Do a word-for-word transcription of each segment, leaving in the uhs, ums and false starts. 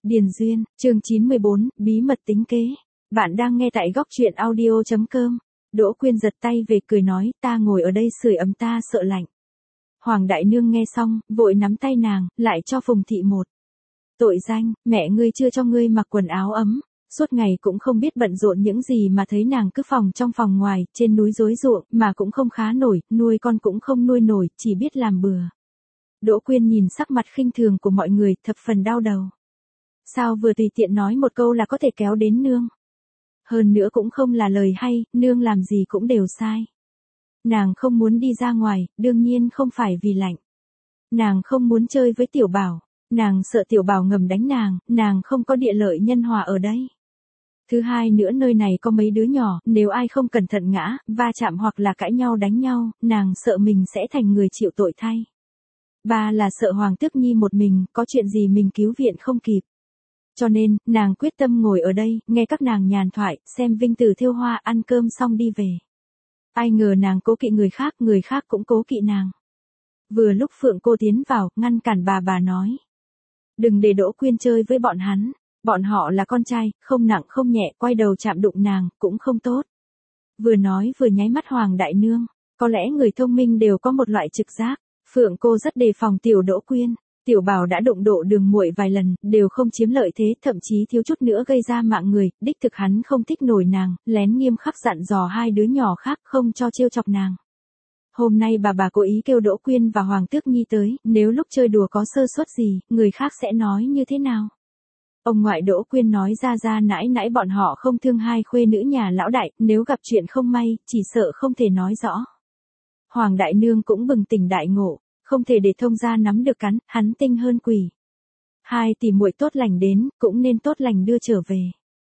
Điền Duyên, chương chín mươi bốn, bí mật tính kế. Bạn đang nghe tại góc truyện audio chấm com. Đỗ Quyên giật tay về cười nói, ta ngồi ở đây sưởi ấm ta sợ lạnh. Hoàng Đại Nương nghe xong, vội nắm tay nàng, lại cho Phùng Thị một. Tội danh, mẹ ngươi chưa cho ngươi mặc quần áo ấm, suốt ngày cũng không biết bận rộn những gì mà thấy nàng cứ phòng trong phòng ngoài, trên núi rối ruộng, mà cũng không khá nổi, nuôi con cũng không nuôi nổi, chỉ biết làm bừa. Đỗ Quyên nhìn sắc mặt khinh thường của mọi người, thập phần đau đầu. Sao vừa tùy tiện nói một câu là có thể kéo đến nương? Hơn nữa cũng không là lời hay, nương làm gì cũng đều sai. Nàng không muốn đi ra ngoài, đương nhiên không phải vì lạnh. Nàng không muốn chơi với Tiểu Bảo, nàng sợ Tiểu Bảo ngầm đánh nàng, nàng không có địa lợi nhân hòa ở đây. Thứ hai nữa nơi này có mấy đứa nhỏ, nếu ai không cẩn thận ngã, va chạm hoặc là cãi nhau đánh nhau, nàng sợ mình sẽ thành người chịu tội thay. Ba là sợ Hoàng Tước Nhi một mình, có chuyện gì mình cứu viện không kịp. Cho nên, nàng quyết tâm ngồi ở đây, nghe các nàng nhàn thoại, xem Vinh Tử thêu hoa, ăn cơm xong đi về. Ai ngờ nàng cố kỵ người khác, người khác cũng cố kỵ nàng. Vừa lúc Phượng cô tiến vào, ngăn cản bà bà nói. Đừng để Đỗ Quyên chơi với bọn hắn, bọn họ là con trai, không nặng không nhẹ, quay đầu chạm đụng nàng, cũng không tốt. Vừa nói vừa nháy mắt Hoàng Đại Nương, có lẽ người thông minh đều có một loại trực giác. Phượng cô rất đề phòng tiểu Đỗ Quyên. Tiểu Bảo đã đụng độ Đường Muội vài lần, đều không chiếm lợi thế, thậm chí thiếu chút nữa gây ra mạng người, đích thực hắn không thích nổi nàng, lén nghiêm khắc dặn dò hai đứa nhỏ khác không cho trêu chọc nàng. Hôm nay bà bà cố ý kêu Đỗ Quyên và Hoàng Tước Nhi tới, nếu lúc chơi đùa có sơ suất gì, người khác sẽ nói như thế nào? Ông ngoại Đỗ Quyên nói ra ra nãi nãi bọn họ không thương hai khuê nữ nhà lão đại, nếu gặp chuyện không may, chỉ sợ không thể nói rõ. Hoàng Đại Nương cũng bừng tỉnh đại ngộ. Không thể để thông gia nắm được cắn, hắn tinh hơn quỷ. Hai tỷ muội tốt lành đến, cũng nên tốt lành đưa trở về.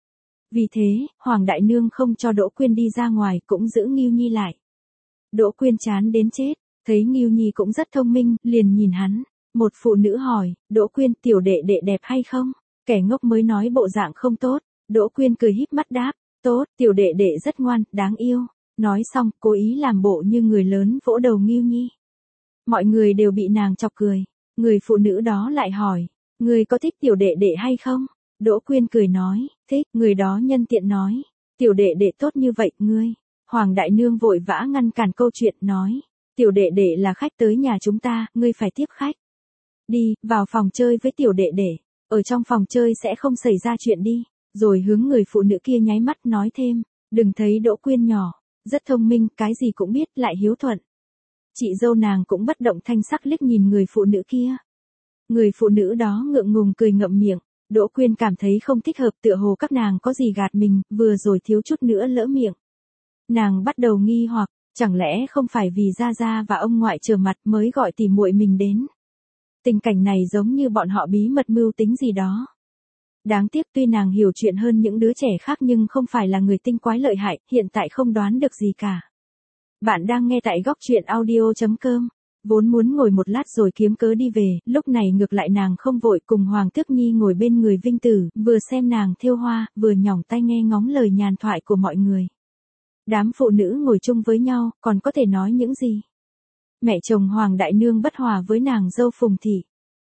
Vì thế, Hoàng Đại Nương không cho Đỗ Quyên đi ra ngoài, cũng giữ Ngưu Nhi lại. Đỗ Quyên chán đến chết, thấy Ngưu Nhi cũng rất thông minh, liền nhìn hắn. Một phụ nữ hỏi, Đỗ Quyên tiểu đệ đệ đẹp hay không? Kẻ ngốc mới nói bộ dạng không tốt. Đỗ Quyên cười híp mắt đáp, tốt, tiểu đệ đệ rất ngoan, đáng yêu. Nói xong, cố ý làm bộ như người lớn vỗ đầu Ngưu Nhi. Mọi người đều bị nàng chọc cười. Người phụ nữ đó lại hỏi, người có thích tiểu đệ đệ hay không? Đỗ Quyên cười nói, thích, người đó nhân tiện nói, tiểu đệ đệ tốt như vậy, ngươi. Hoàng Đại Nương vội vã ngăn cản câu chuyện, nói, tiểu đệ đệ là khách tới nhà chúng ta, ngươi phải tiếp khách. Đi, vào phòng chơi với tiểu đệ đệ, ở trong phòng chơi sẽ không xảy ra chuyện đi. Rồi hướng người phụ nữ kia nháy mắt nói thêm, đừng thấy Đỗ Quyên nhỏ, rất thông minh, cái gì cũng biết, lại hiếu thuận. Chị dâu nàng cũng bất động thanh sắc liếc nhìn người phụ nữ kia. Người phụ nữ đó ngượng ngùng cười ngậm miệng, Đỗ Quyên cảm thấy không thích hợp, tựa hồ các nàng có gì gạt mình, vừa rồi thiếu chút nữa lỡ miệng. Nàng bắt đầu nghi hoặc, chẳng lẽ không phải vì Gia Gia và ông ngoại trở mặt mới gọi tỉ muội mình đến. Tình cảnh này giống như bọn họ bí mật mưu tính gì đó. Đáng tiếc tuy nàng hiểu chuyện hơn những đứa trẻ khác nhưng không phải là người tinh quái lợi hại, hiện tại không đoán được gì cả. Bạn đang nghe tại góc truyện audio chấm com. Vốn muốn ngồi một lát rồi kiếm cớ đi về, lúc này ngược lại nàng không vội, cùng Hoàng Tước Nhi ngồi bên người Vinh Tử, vừa xem nàng thêu hoa, vừa nhỏng tai nghe ngóng lời nhàn thoại của mọi người. Đám phụ nữ ngồi chung với nhau, còn có thể nói những gì? Mẹ chồng Hoàng Đại Nương bất hòa với nàng dâu Phùng Thị.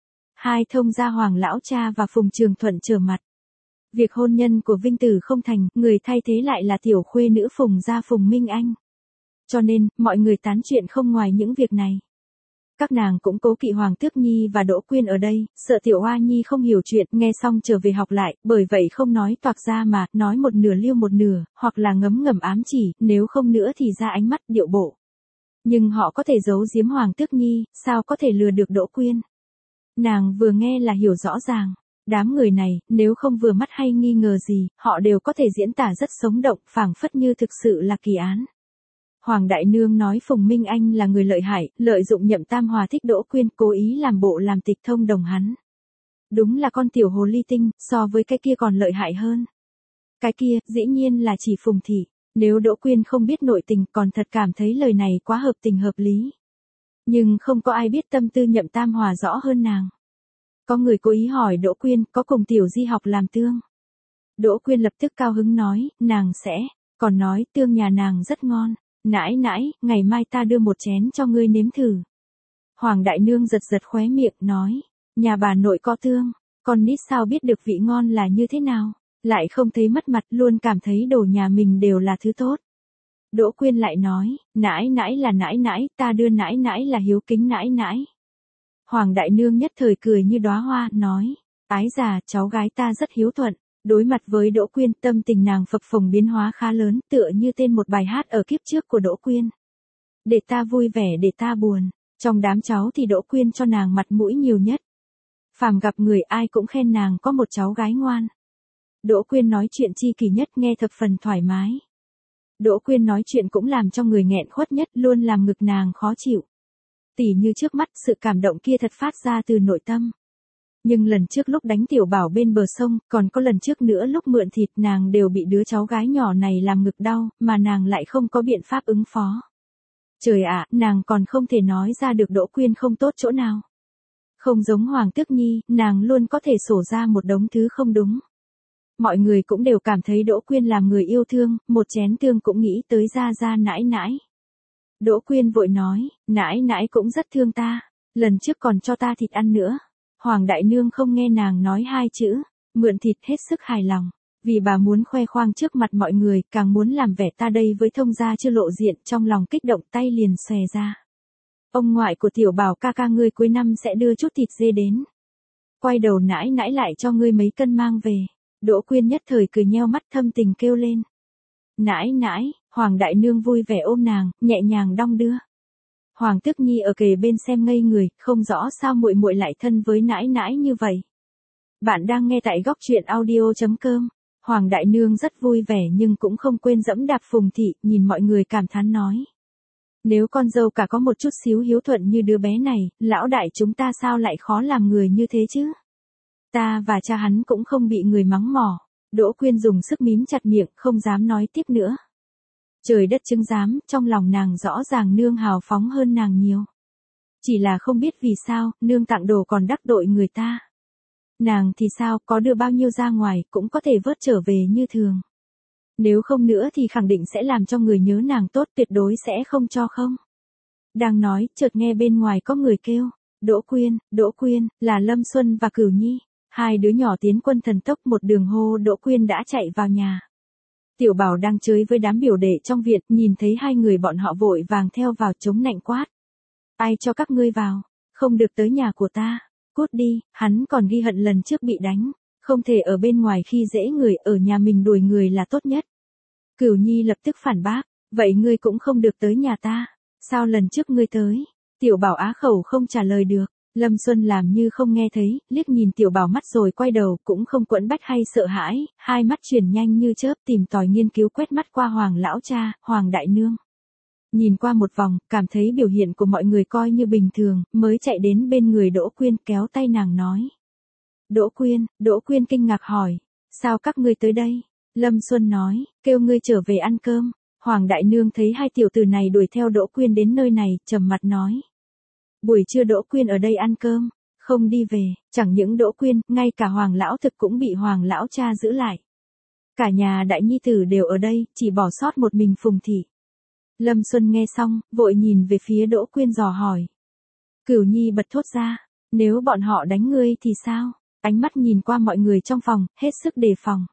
Hai thông gia Hoàng Lão Cha và Phùng Trường Thuận trở mặt. Việc hôn nhân của Vinh Tử không thành, người thay thế lại là tiểu khuê nữ Phùng gia Phùng Minh Anh. Cho nên, mọi người tán chuyện không ngoài những việc này. Các nàng cũng cố kỵ Hoàng Tước Nhi và Đỗ Quyên ở đây, sợ tiểu Hoa Nhi không hiểu chuyện, nghe xong trở về học lại, bởi vậy không nói toạc ra mà, nói một nửa liêu một nửa, hoặc là ngấm ngầm ám chỉ, nếu không nữa thì ra ánh mắt điệu bộ. Nhưng họ có thể giấu giếm Hoàng Tước Nhi, sao có thể lừa được Đỗ Quyên? Nàng vừa nghe là hiểu rõ ràng. Đám người này, nếu không vừa mắt hay nghi ngờ gì, họ đều có thể diễn tả rất sống động, phảng phất như thực sự là kỳ án. Hoàng Đại Nương nói Phùng Minh Anh là người lợi hại, lợi dụng Nhậm Tam Hòa thích Đỗ Quyên, cố ý làm bộ làm tịch thông đồng hắn. Đúng là con tiểu hồ ly tinh, so với cái kia còn lợi hại hơn. Cái kia, dĩ nhiên là chỉ Phùng Thị. Nếu Đỗ Quyên không biết nội tình, còn thật cảm thấy lời này quá hợp tình hợp lý. Nhưng không có ai biết tâm tư Nhậm Tam Hòa rõ hơn nàng. Có người cố ý hỏi Đỗ Quyên, có cùng tiểu di học làm tương. Đỗ Quyên lập tức cao hứng nói, nàng sẽ, còn nói tương nhà nàng rất ngon. Nãi nãi, ngày mai ta đưa một chén cho ngươi nếm thử. Hoàng Đại Nương giật giật khóe miệng, nói, nhà bà nội có tương. Con nít sao biết được vị ngon là như thế nào, lại không thấy mất mặt, luôn cảm thấy đồ nhà mình đều là thứ tốt. Đỗ Quyên lại nói, nãi nãi là nãi nãi, ta đưa nãi nãi là hiếu kính nãi nãi. Hoàng đại nương nhất thời cười như đóa hoa, nói, ái già, cháu gái ta rất hiếu thuận. Đối mặt với Đỗ Quyên, tâm tình nàng phập phồng biến hóa khá lớn, tựa như tên một bài hát ở kiếp trước của Đỗ Quyên. Để ta vui vẻ để ta buồn, trong đám cháu thì Đỗ Quyên cho nàng mặt mũi nhiều nhất. Phàm gặp người ai cũng khen nàng có một cháu gái ngoan. Đỗ Quyên nói chuyện chi kỳ nhất, nghe thập phần thoải mái. Đỗ Quyên nói chuyện cũng làm cho người nghẹn khuất nhất, luôn làm ngực nàng khó chịu. Tỉ như trước mắt, sự cảm động kia thật phát ra từ nội tâm. Nhưng lần trước lúc đánh Tiểu Bảo bên bờ sông, còn có lần trước nữa lúc mượn thịt, nàng đều bị đứa cháu gái nhỏ này làm ngực đau, mà nàng lại không có biện pháp ứng phó. Trời ạ, nàng còn không thể nói ra được Đỗ Quyên không tốt chỗ nào. Không giống Hoàng Tước Nhi, nàng luôn có thể sổ ra một đống thứ không đúng. Mọi người cũng đều cảm thấy Đỗ Quyên làm người yêu thương, một chén tương cũng nghĩ tới Gia Gia nãi nãi. Đỗ Quyên vội nói, nãi nãi cũng rất thương ta, lần trước còn cho ta thịt ăn nữa. Hoàng đại nương không nghe nàng nói hai chữ, mượn thịt hết sức hài lòng. Vì bà muốn khoe khoang trước mặt mọi người, càng muốn làm vẻ ta đây với thông gia chưa lộ diện, trong lòng kích động tay liền xòe ra. Ông ngoại của Tiểu Bảo ca ca ngươi cuối năm sẽ đưa chút thịt dê đến. Quay đầu nãi nãi lại cho ngươi mấy cân mang về. Đỗ Quyên nhất thời cười nheo mắt, thâm tình kêu lên. Nãi nãi, Hoàng đại nương vui vẻ ôm nàng, nhẹ nhàng đong đưa. Hoàng Tước Nhi ở kề bên xem ngây người, không rõ sao muội muội lại thân với nãi nãi như vậy. Bạn đang nghe tại góc truyện audio chấm com. Hoàng đại nương rất vui vẻ nhưng cũng không quên dẫm đạp Phùng thị, nhìn mọi người cảm thán nói. Nếu con dâu cả có một chút xíu hiếu thuận như đứa bé này, lão đại chúng ta sao lại khó làm người như thế chứ? Ta và cha hắn cũng không bị người mắng mỏ. Đỗ Quyên dùng sức mím chặt miệng, không dám nói tiếp nữa. Trời đất chứng giám, trong lòng nàng rõ ràng nương hào phóng hơn nàng nhiều. Chỉ là không biết vì sao, nương tặng đồ còn đắc tội người ta. Nàng thì sao, có đưa bao nhiêu ra ngoài, cũng có thể vớt trở về như thường. Nếu không nữa thì khẳng định sẽ làm cho người nhớ nàng tốt, tuyệt đối sẽ không cho không. Đang nói, chợt nghe bên ngoài có người kêu, Đỗ Quyên, Đỗ Quyên, là Lâm Xuân và Cửu Nhi. Hai đứa nhỏ tiến quân thần tốc, một đường hô Đỗ Quyên đã chạy vào nhà. Tiểu Bảo đang chơi với đám biểu đệ trong viện, nhìn thấy hai người bọn họ vội vàng theo vào chống nạnh quát. Ai cho các ngươi vào, không được tới nhà của ta, cút đi, hắn còn ghi hận lần trước bị đánh, không thể ở bên ngoài khi dễ người, ở nhà mình đuổi người là tốt nhất. Cửu Nhi lập tức phản bác, vậy ngươi cũng không được tới nhà ta, sao lần trước ngươi tới? Tiểu Bảo á khẩu không trả lời được. Lâm Xuân làm như không nghe thấy, liếc nhìn Tiểu Bảo mắt rồi quay đầu, cũng không quẫn bách hay sợ hãi, hai mắt chuyển nhanh như chớp, tìm tòi nghiên cứu quét mắt qua Hoàng lão cha, Hoàng đại nương. Nhìn qua một vòng, cảm thấy biểu hiện của mọi người coi như bình thường, mới chạy đến bên người Đỗ Quyên, kéo tay nàng nói. Đỗ Quyên, Đỗ Quyên kinh ngạc hỏi, sao các ngươi tới đây? Lâm Xuân nói, kêu ngươi trở về ăn cơm. Hoàng đại nương thấy hai tiểu tử này đuổi theo Đỗ Quyên đến nơi này, trầm mặt nói. Buổi trưa Đỗ Quyên ở đây ăn cơm, không đi về, chẳng những Đỗ Quyên, ngay cả Hoàng lão thực cũng bị Hoàng lão cha giữ lại. Cả nhà đại nhi tử đều ở đây, chỉ bỏ sót một mình Phùng thị. Lâm Xuân nghe xong, vội nhìn về phía Đỗ Quyên dò hỏi. Cửu Nhi bật thốt ra, nếu bọn họ đánh ngươi thì sao? Ánh mắt nhìn qua mọi người trong phòng, hết sức đề phòng.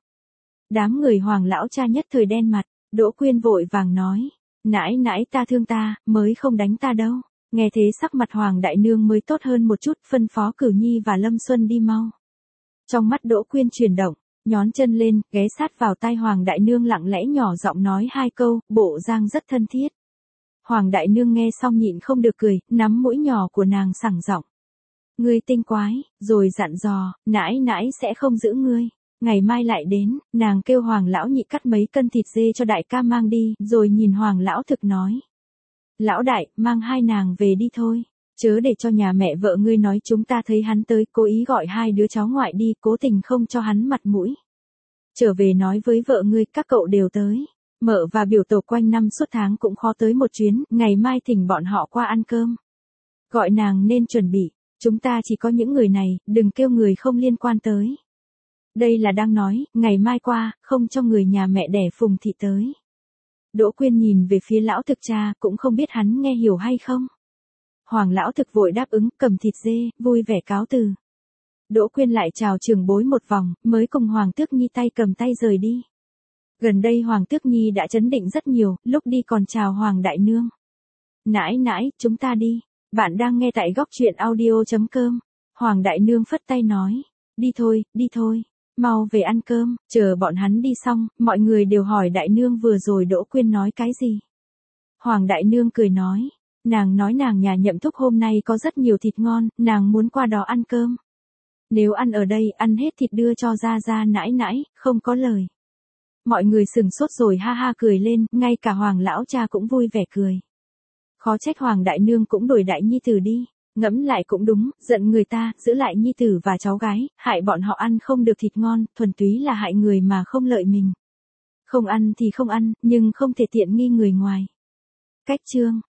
Đám người Hoàng lão cha nhất thời đen mặt, Đỗ Quyên vội vàng nói, nãi nãi ta thương ta, mới không đánh ta đâu. Nghe thế sắc mặt Hoàng đại nương mới tốt hơn một chút, phân phó Cửu Nhi và Lâm Xuân đi mau. Trong mắt Đỗ Quyên chuyển động, nhón chân lên, ghé sát vào tai Hoàng đại nương lặng lẽ nhỏ giọng nói hai câu, bộ dáng rất thân thiết. Hoàng đại nương nghe xong nhịn không được cười, nắm mũi nhỏ của nàng sảng giọng. Ngươi tinh quái, rồi dặn dò, nãi nãi sẽ không giữ ngươi. Ngày mai lại đến, nàng kêu Hoàng lão nhị cắt mấy cân thịt dê cho đại ca mang đi, rồi nhìn Hoàng lão thực nói. Lão đại, mang hai nàng về đi thôi, chớ để cho nhà mẹ vợ ngươi nói chúng ta thấy hắn tới, cố ý gọi hai đứa cháu ngoại đi, cố tình không cho hắn mặt mũi. Trở về nói với vợ ngươi, các cậu đều tới. Mợ và biểu tổ quanh năm suốt tháng cũng khó tới một chuyến, ngày mai thỉnh bọn họ qua ăn cơm. Gọi nàng nên chuẩn bị, chúng ta chỉ có những người này, đừng kêu người không liên quan tới. Đây là đang nói, ngày mai qua, không cho người nhà mẹ đẻ Phùng thị tới. Đỗ Quyên nhìn về phía lão thực cha, cũng không biết hắn nghe hiểu hay không. Hoàng lão thực vội đáp ứng, cầm thịt dê, vui vẻ cáo từ. Đỗ Quyên lại chào trưởng bối một vòng, mới cùng Hoàng Tước Nhi tay cầm tay rời đi. Gần đây Hoàng Tước Nhi đã chấn định rất nhiều, lúc đi còn chào Hoàng đại nương. Nãi nãi, chúng ta đi. Bạn đang nghe tại góc truyện audio chấm com. Hoàng đại nương phất tay nói. Đi thôi, đi thôi. Mau về ăn cơm. Chờ bọn hắn đi xong, mọi người đều hỏi đại nương vừa rồi Đỗ Quyên nói cái gì. Hoàng đại nương cười nói. Nàng nói nàng nhà Nhậm Thúc hôm nay có rất nhiều thịt ngon, nàng muốn qua đó ăn cơm. Nếu ăn ở đây, ăn hết thịt đưa cho ra ra nãi nãi, không có lời. Mọi người sừng sốt rồi ha ha cười lên, ngay cả Hoàng lão cha cũng vui vẻ cười. Khó trách Hoàng đại nương cũng đổi đại nhi tử đi, ngẫm lại cũng đúng, giận người ta, giữ lại nhi tử và cháu gái, hại bọn họ ăn không được thịt ngon, thuần túy là hại người mà không lợi mình. Không ăn thì không ăn, nhưng không thể tiện nghi người ngoài. Cách chương